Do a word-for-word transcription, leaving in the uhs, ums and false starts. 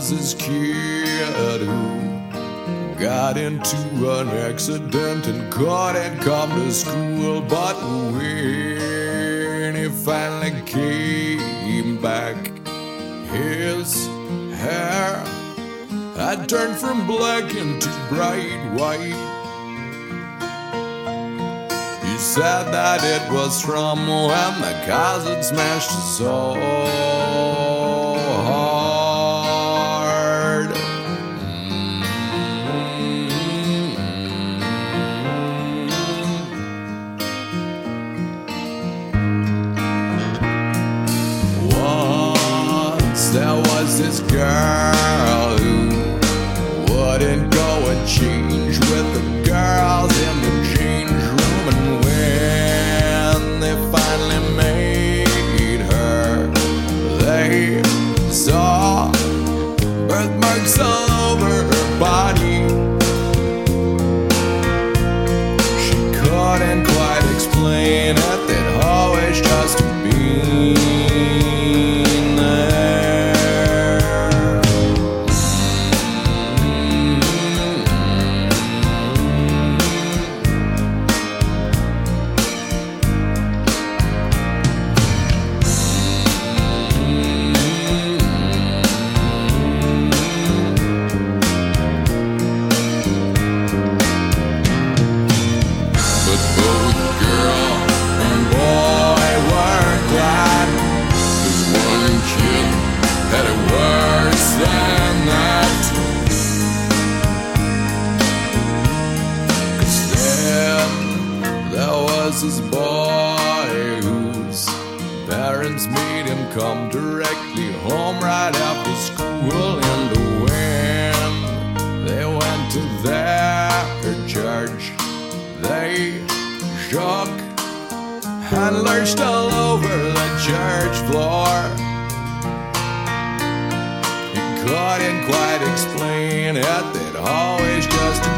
was this kid who got into an accident and couldn't come to school. But when he finally came back, his hair had turned from black into bright white. He said that it was from when the cars had smashed so hard. Once there was this girl who wouldn't go and change with the girls in the change room, and when they finally made her, they saw birthmarks all over her body. She couldn't quite explain it, they'd always just been there. This boy whose parents made him come directly home right after school, and when they went to their church, they shook and lurched all over the church floor. He couldn't quite explain it, they'd always just